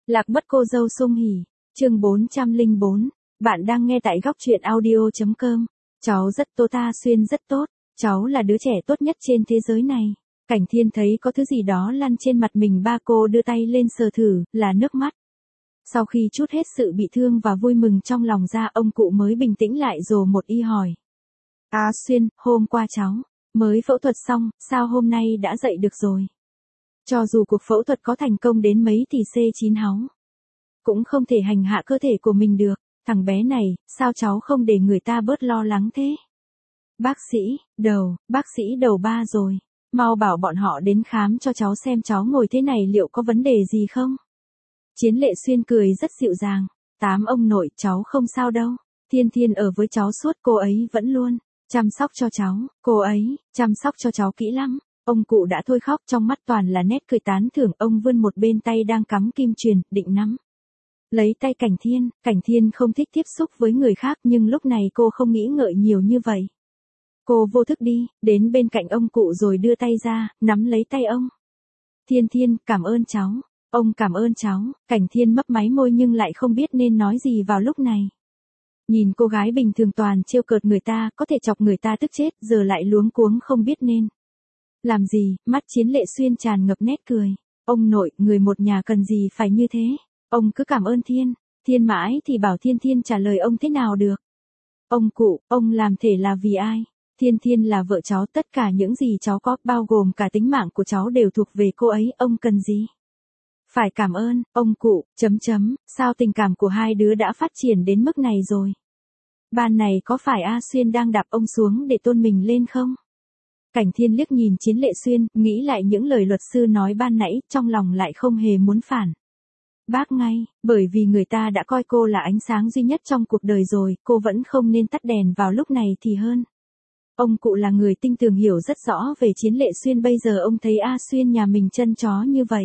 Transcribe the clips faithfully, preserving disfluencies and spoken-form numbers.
Lạc mất cô dâu sung hỉ, chương bốn trăm lẻ bốn, bạn đang nghe tại góc truyện audio.com. Cháu rất tốt, ta Xuyên rất tốt, cháu là đứa trẻ tốt nhất trên thế giới này. Cảnh Thiên thấy có thứ gì đó lăn trên mặt mình, ba cô đưa tay lên sờ thử, là nước mắt. Sau khi trút hết sự bị thương và vui mừng trong lòng ra, ông cụ mới bình tĩnh lại rồi một y hỏi. À Xuyên, hôm qua cháu mới phẫu thuật xong, sao hôm nay đã dậy được rồi? Cho dù cuộc phẫu thuật có thành công đến mấy thì xê chín háu cũng không thể hành hạ cơ thể của mình được. Thằng bé này, sao cháu không để người ta bớt lo lắng thế? Bác sĩ, đầu, bác sĩ đầu ba rồi. Mau bảo bọn họ đến khám cho cháu xem cháu ngồi thế này liệu có vấn đề gì không? Chiến Lệ Xuyên cười rất dịu dàng. Tám ông nội, cháu không sao đâu. Thiên Thiên ở với cháu suốt, cô ấy vẫn luôn chăm sóc cho cháu. Cô ấy chăm sóc cho cháu kỹ lắm. Ông cụ đã thôi khóc, trong mắt toàn là nét cười tán thưởng. Ông vươn một bên tay đang cắm kim truyền, định nắm lấy tay Cảnh Thiên. Cảnh Thiên không thích tiếp xúc với người khác, nhưng lúc này cô không nghĩ ngợi nhiều như vậy. Cô vô thức đi đến bên cạnh ông cụ rồi đưa tay ra, nắm lấy tay ông. Thiên Thiên, cảm ơn cháu. Ông cảm ơn cháu. Cảnh Thiên mấp máy môi nhưng lại không biết nên nói gì vào lúc này. Nhìn cô gái bình thường toàn trêu cợt người ta, có thể chọc người ta tức chết, giờ lại luống cuống không biết nên làm gì. Mắt Chiến Lệ Xuyên tràn ngập nét cười. Ông nội, người một nhà cần gì phải như thế. Ông cứ cảm ơn Thiên. Thiên mãi thì bảo Thiên Thiên trả lời ông thế nào được. Ông cụ, ông làm thể là vì ai? Thiên Thiên là vợ cháu, tất cả những gì cháu có, bao gồm cả tính mạng của cháu đều thuộc về cô ấy, ông cần gì phải cảm ơn, ông cụ, chấm chấm, sao tình cảm của hai đứa đã phát triển đến mức này rồi? Ban này có phải A Xuyên đang đạp ông xuống để tôn mình lên không? Cảnh Thiên liếc nhìn Chiến Lệ Xuyên, nghĩ lại những lời luật sư nói ban nãy, trong lòng lại không hề muốn phản bác ngay, bởi vì người ta đã coi cô là ánh sáng duy nhất trong cuộc đời rồi, cô vẫn không nên tắt đèn vào lúc này thì hơn. Ông cụ là người tinh tường, hiểu rất rõ về Chiến Lệ Xuyên, bây giờ ông thấy A Xuyên nhà mình chân chó như vậy.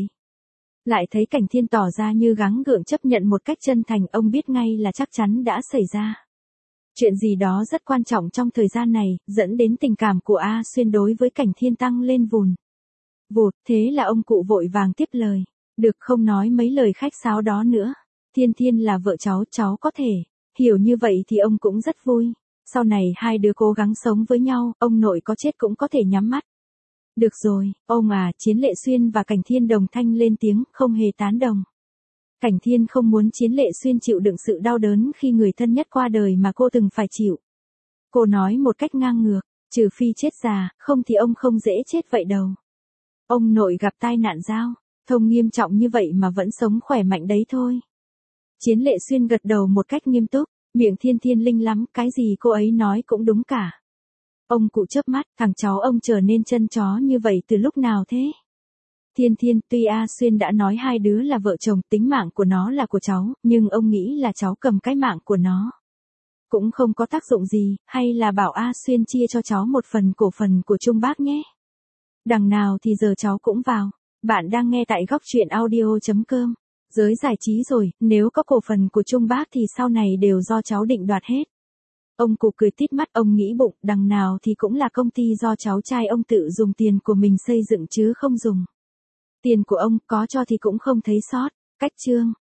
Lại thấy Cảnh Thiên tỏ ra như gắng gượng chấp nhận một cách chân thành, ông biết ngay là chắc chắn đã xảy ra chuyện gì đó rất quan trọng trong thời gian này, dẫn đến tình cảm của A Xuyên đối với Cảnh Thiên tăng lên vùn vụt, thế là ông cụ vội vàng tiếp lời. Được, không nói mấy lời khách sáo đó nữa. Thiên Thiên là vợ cháu, cháu có thể hiểu như vậy thì ông cũng rất vui. Sau này hai đứa cố gắng sống với nhau, ông nội có chết cũng có thể nhắm mắt. Được rồi, ông à. Chiến Lệ Xuyên và Cảnh Thiên đồng thanh lên tiếng, không hề tán đồng. Cảnh Thiên không muốn Chiến Lệ Xuyên chịu đựng sự đau đớn khi người thân nhất qua đời mà cô từng phải chịu. Cô nói một cách ngang ngược, trừ phi chết già, không thì ông không dễ chết vậy đâu. Ông nội gặp tai nạn giao thông nghiêm trọng như vậy mà vẫn sống khỏe mạnh đấy thôi. Chiến Lệ Xuyên gật đầu một cách nghiêm túc, miệng Thiên Thiên linh lắm, cái gì cô ấy nói cũng đúng cả. Ông cụ chớp mắt, thằng cháu ông trở nên chân chó như vậy từ lúc nào thế? Thiên Thiên, tuy A Xuyên đã nói hai đứa là vợ chồng, tính mạng của nó là của cháu, nhưng ông nghĩ là cháu cầm cái mạng của nó cũng không có tác dụng gì, hay là bảo A Xuyên chia cho cháu một phần cổ phần của Trung Bác nhé. Đằng nào thì giờ cháu cũng vào. Bạn đang nghe tại góc truyện audio.com. Giới giải trí rồi, nếu có cổ phần của Trung Bác thì sau này đều do cháu định đoạt hết. Ông cụ cười tít mắt, ông nghĩ bụng, đằng nào thì cũng là công ty do cháu trai ông tự dùng tiền của mình xây dựng chứ không dùng tiền của ông, có cho thì cũng không thấy sót. Cách chương.